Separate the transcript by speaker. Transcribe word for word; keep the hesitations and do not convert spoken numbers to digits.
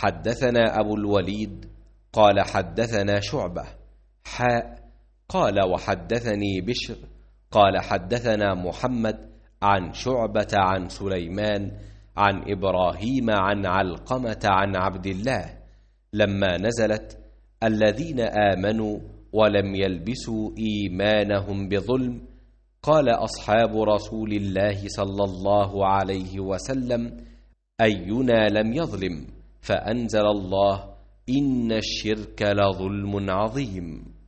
Speaker 1: حدثنا أبو الوليد قال حدثنا شعبة حاء قال وحدثني بشر قال حدثنا محمد عن شعبة عن سليمان عن إبراهيم عن علقمة عن عبد الله لما نزلت الذين آمنوا ولم يلبسوا إيمانهم بظلم قال أصحاب رسول الله صلى الله عليه وسلم أينا لم يظلم؟ فأنزل الله إن الشرك لظلم عظيم.